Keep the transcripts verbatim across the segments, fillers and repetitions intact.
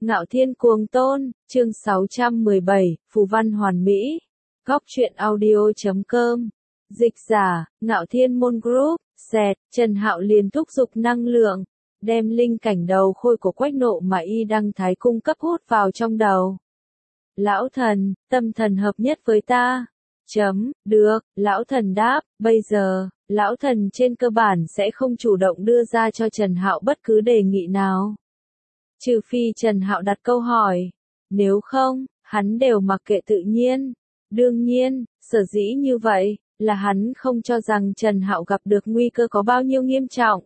Ngạo Thiên Cuồng Tôn, chương sáu trăm mười bảy, Phù Văn Hoàn Mỹ. Góc truyện audio chấm com. Dịch giả, Ngạo Thiên Môn Group, xẹt, Trần Hạo liền thúc giục năng lượng, đem linh cảnh đầu khôi của Quách Nộ mà y đăng thái cung cấp hút vào trong đầu. Lão thần, tâm thần hợp nhất với ta. Chấm, được, lão thần đáp, bây giờ, lão thần trên cơ bản sẽ không chủ động đưa ra cho Trần Hạo bất cứ đề nghị nào. Trừ phi Trần Hạo đặt câu hỏi. Nếu không, hắn đều mặc kệ tự nhiên. Đương nhiên, sở dĩ như vậy, là hắn không cho rằng Trần Hạo gặp được nguy cơ có bao nhiêu nghiêm trọng.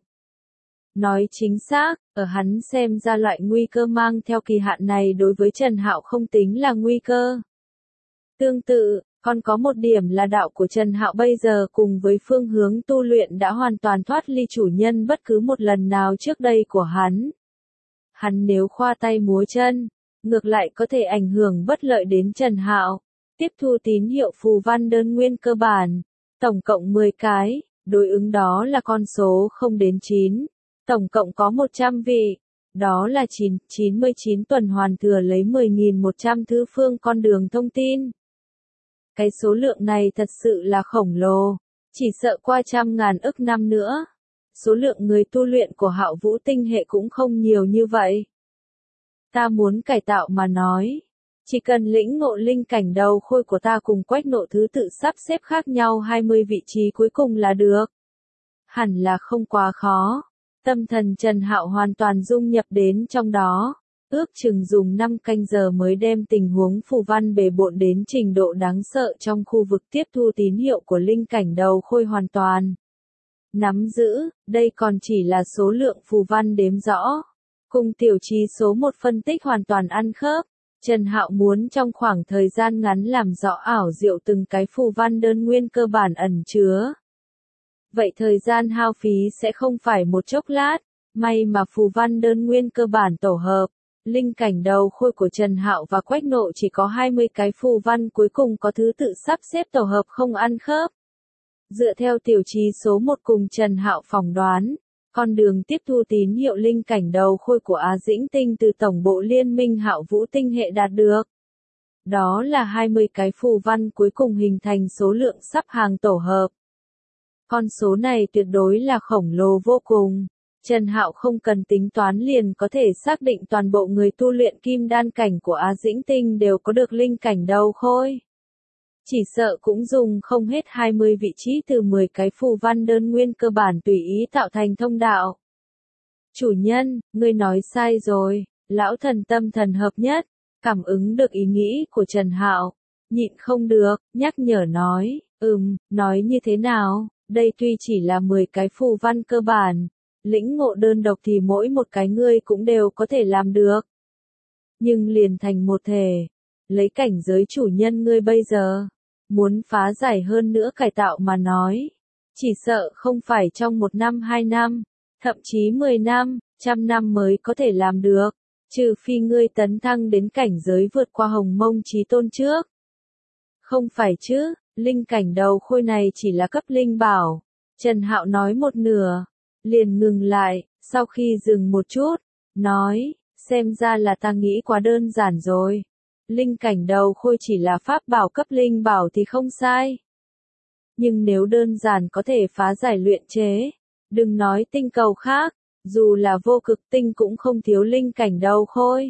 Nói chính xác, ở hắn xem ra loại nguy cơ mang theo kỳ hạn này đối với Trần Hạo không tính là nguy cơ. Tương tự, còn có một điểm là đạo của Trần Hạo bây giờ cùng với phương hướng tu luyện đã hoàn toàn thoát ly chủ nhân bất cứ một lần nào trước đây của hắn. Hắn nếu khoa tay múa chân, ngược lại có thể ảnh hưởng bất lợi đến Trần Hạo. Tiếp thu tín hiệu phù văn đơn nguyên cơ bản, tổng cộng mười cái, đối ứng đó là con số không đến chín, tổng cộng có một trăm vị, đó là chín, chín mươi chín tuần hoàn thừa lấy mười nghìn một trăm thứ phương con đường thông tin. Cái số lượng này thật sự là khổng lồ, chỉ sợ qua trăm ngàn ức năm nữa. Số lượng người tu luyện của Hạo Vũ tinh hệ cũng không nhiều như vậy. Ta muốn cải tạo mà nói, chỉ cần lĩnh ngộ linh cảnh đầu khôi của ta cùng Quách Nộ thứ tự sắp xếp khác nhau hai mươi vị trí cuối cùng là được. Hẳn là không quá khó. Tâm thần Trần Hạo hoàn toàn dung nhập đến trong đó, ước chừng dùng năm canh giờ mới đem tình huống phù văn bề bộn đến trình độ đáng sợ trong khu vực tiếp thu tín hiệu của linh cảnh đầu khôi hoàn toàn. Nắm giữ, đây còn chỉ là số lượng phù văn đếm rõ. Cùng tiểu trí số một phân tích hoàn toàn ăn khớp. Trần Hạo muốn trong khoảng thời gian ngắn làm rõ ảo diệu từng cái phù văn đơn nguyên cơ bản ẩn chứa. Vậy thời gian hao phí sẽ không phải một chốc lát, may mà phù văn đơn nguyên cơ bản tổ hợp. Linh cảnh đầu khôi của Trần Hạo và Quách Nộ chỉ có hai mươi cái phù văn cuối cùng có thứ tự sắp xếp tổ hợp không ăn khớp. Dựa theo tiểu trí số một cùng Trần Hạo phỏng đoán, con đường tiếp thu tín hiệu linh cảnh đầu khôi của Á Dĩnh Tinh từ tổng bộ liên minh Hạo Vũ tinh hệ đạt được. Đó là hai mươi cái phù văn cuối cùng hình thành số lượng sắp hàng tổ hợp. Con số này tuyệt đối là khổng lồ vô cùng. Trần Hạo không cần tính toán liền có thể xác định toàn bộ người tu luyện kim đan cảnh của Á Dĩnh Tinh đều có được linh cảnh đầu khôi. Chỉ sợ cũng dùng không hết hai mươi vị trí từ mười cái phù văn đơn nguyên cơ bản tùy ý tạo thành thông đạo. Chủ nhân, ngươi nói sai rồi, lão thần tâm thần hợp nhất, cảm ứng được ý nghĩ của Trần Hạo, nhịn không được, nhắc nhở nói, ừm, nói như thế nào, đây tuy chỉ là mười cái phù văn cơ bản, lĩnh ngộ đơn độc thì mỗi một cái ngươi cũng đều có thể làm được. Nhưng liền thành một thể, lấy cảnh giới chủ nhân ngươi bây giờ. Muốn phá giải hơn nữa cải tạo mà nói, chỉ sợ không phải trong một năm hai năm, thậm chí mười năm, trăm năm mới có thể làm được, trừ phi ngươi tấn thăng đến cảnh giới vượt qua Hồng Mông Chí Tôn trước. Không phải chứ, linh cảnh đầu khôi này chỉ là cấp linh bảo. Trần Hạo nói một nửa, liền ngừng lại, sau khi dừng một chút, nói, xem ra là ta nghĩ quá đơn giản rồi. Linh cảnh đầu khôi chỉ là pháp bảo cấp linh bảo thì không sai. Nhưng nếu đơn giản có thể phá giải luyện chế, đừng nói tinh cầu khác, dù là vô cực tinh cũng không thiếu linh cảnh đầu khôi.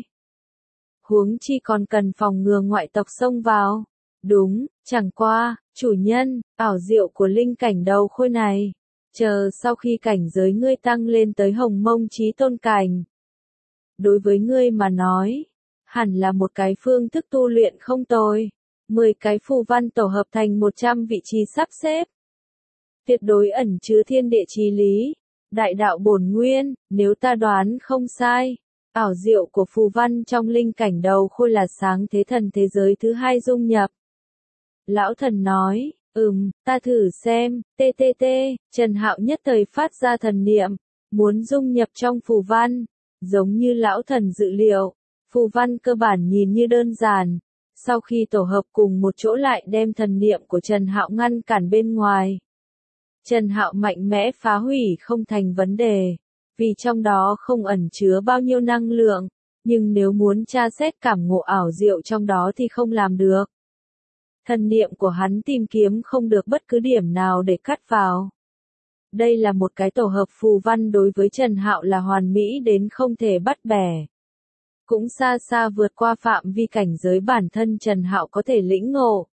Huống chi còn cần phòng ngừa ngoại tộc xông vào. Đúng, chẳng qua, chủ nhân, ảo diệu của linh cảnh đầu khôi này, chờ sau khi cảnh giới ngươi tăng lên tới Hồng Mông Chí Tôn cảnh. Đối với ngươi mà nói, hẳn là một cái phương thức tu luyện không tồi. mười cái phù văn tổ hợp thành một trăm vị trí sắp xếp. Tuyệt đối ẩn chứa thiên địa chí lý, đại đạo bổn nguyên, nếu ta đoán không sai. Ảo diệu của phù văn trong linh cảnh đầu khôi là sáng thế thần thế giới thứ hai dung nhập. Lão thần nói, ừm, ta thử xem, tê tê tê, Trần Hạo nhất thời phát ra thần niệm, muốn dung nhập trong phù văn, giống như lão thần dự liệu. Phù văn cơ bản nhìn như đơn giản, sau khi tổ hợp cùng một chỗ lại đem thần niệm của Trần Hạo ngăn cản bên ngoài. Trần Hạo mạnh mẽ phá hủy không thành vấn đề, vì trong đó không ẩn chứa bao nhiêu năng lượng, Nhưng nếu muốn tra xét cảm ngộ ảo diệu trong đó thì không làm được. Thần niệm của hắn tìm kiếm không được bất cứ điểm nào để cắt vào. Đây là một cái tổ hợp phù văn đối với Trần Hạo là hoàn mỹ đến không thể bắt bẻ. Cũng xa xa vượt qua phạm vi cảnh giới bản thân Trần Hạo có thể lĩnh ngộ.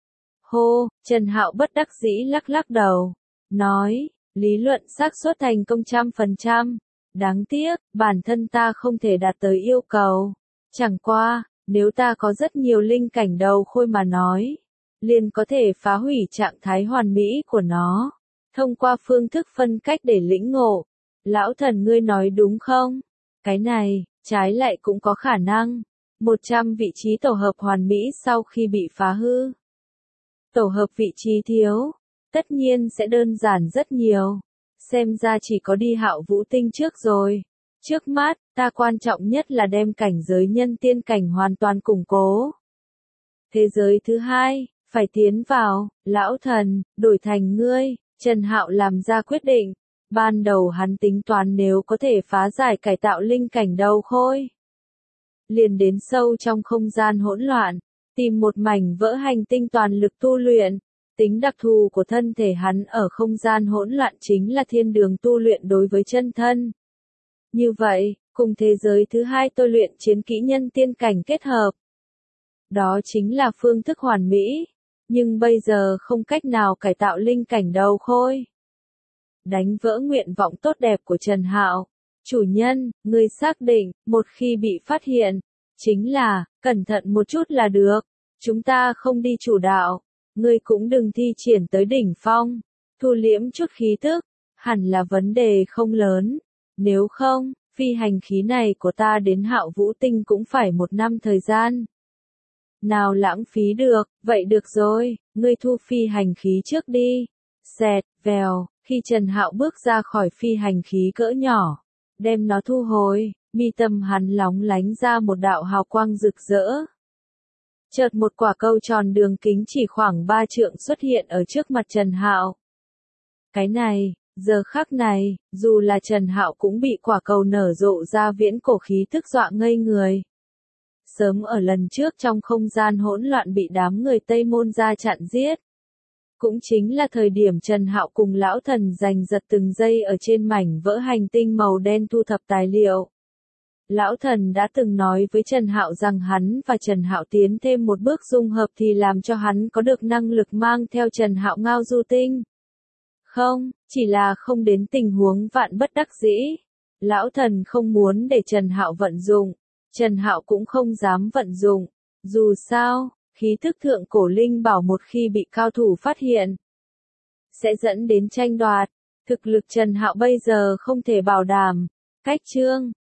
Hô, Trần Hạo bất đắc dĩ lắc lắc đầu, nói, lý luận xác suất thành công trăm phần trăm. Đáng tiếc, bản thân ta không thể đạt tới yêu cầu. Chẳng qua, nếu ta có rất nhiều linh cảnh đầu khôi mà nói, liền có thể phá hủy trạng thái hoàn mỹ của nó. Thông qua phương thức phân cách để lĩnh ngộ. Lão thần ngươi nói đúng không? Cái này, trái lại cũng có khả năng. một trăm vị trí tổ hợp hoàn mỹ sau khi bị phá hư. Tổ hợp vị trí thiếu, tất nhiên sẽ đơn giản rất nhiều. Xem ra chỉ có đi Hạo Vũ Tinh trước rồi. Trước mắt, ta quan trọng nhất là đem cảnh giới nhân tiên cảnh hoàn toàn củng cố. Thế giới thứ hai, phải tiến vào, lão thần, đổi thành ngươi. Trần Hạo làm ra quyết định. Ban đầu hắn tính toán nếu có thể phá giải cải tạo linh cảnh đầu khôi, liền đến sâu trong không gian hỗn loạn, tìm một mảnh vỡ hành tinh toàn lực tu luyện. Tính đặc thù của thân thể hắn ở không gian hỗn loạn chính là thiên đường tu luyện đối với chân thân. Như vậy, cùng thế giới thứ hai tôi luyện chiến kỹ nhân tiên cảnh kết hợp. Đó chính là phương thức hoàn mỹ. Nhưng bây giờ không cách nào cải tạo linh cảnh đầu khôi. Đánh vỡ nguyện vọng tốt đẹp của Trần Hạo. Chủ nhân, ngươi xác định, một khi bị phát hiện, chính là, cẩn thận một chút là được. Chúng ta không đi chủ đạo. Ngươi cũng đừng thi triển tới đỉnh phong. Thu liễm chút khí tức, hẳn là vấn đề không lớn. Nếu không, phi hành khí này của ta đến Hạo Vũ Tinh cũng phải một năm thời gian. Nào lãng phí được, vậy được rồi, ngươi thu phi hành khí trước đi. Xẹt, vèo, khi Trần Hạo bước ra khỏi phi hành khí cỡ nhỏ, đem nó thu hồi, mi tâm hắn lóng lánh ra một đạo hào quang rực rỡ. Chợt một quả cầu tròn đường kính chỉ khoảng ba trượng xuất hiện ở trước mặt Trần Hạo. Cái này, giờ khắc này, dù là Trần Hạo cũng bị quả cầu nở rộ ra viễn cổ khí tức dọa ngây người. Sớm ở lần trước trong không gian hỗn loạn bị đám người Tây Môn ra chặn giết. Cũng chính là thời điểm Trần Hạo cùng lão thần giành giật từng giây ở trên mảnh vỡ hành tinh màu đen thu thập tài liệu. Lão thần đã từng nói với Trần Hạo rằng hắn và Trần Hạo tiến thêm một bước dung hợp thì làm cho hắn có được năng lực mang theo Trần Hạo ngao du tinh. Không, chỉ là không đến tình huống vạn bất đắc dĩ. Lão thần không muốn để Trần Hạo vận dụng. Trần Hạo cũng không dám vận dụng. Dù sao, khí thức thượng cổ linh bảo một khi bị cao thủ phát hiện, sẽ dẫn đến tranh đoạt. Thực lực Trần Hạo bây giờ không thể bảo đảm. Cách chương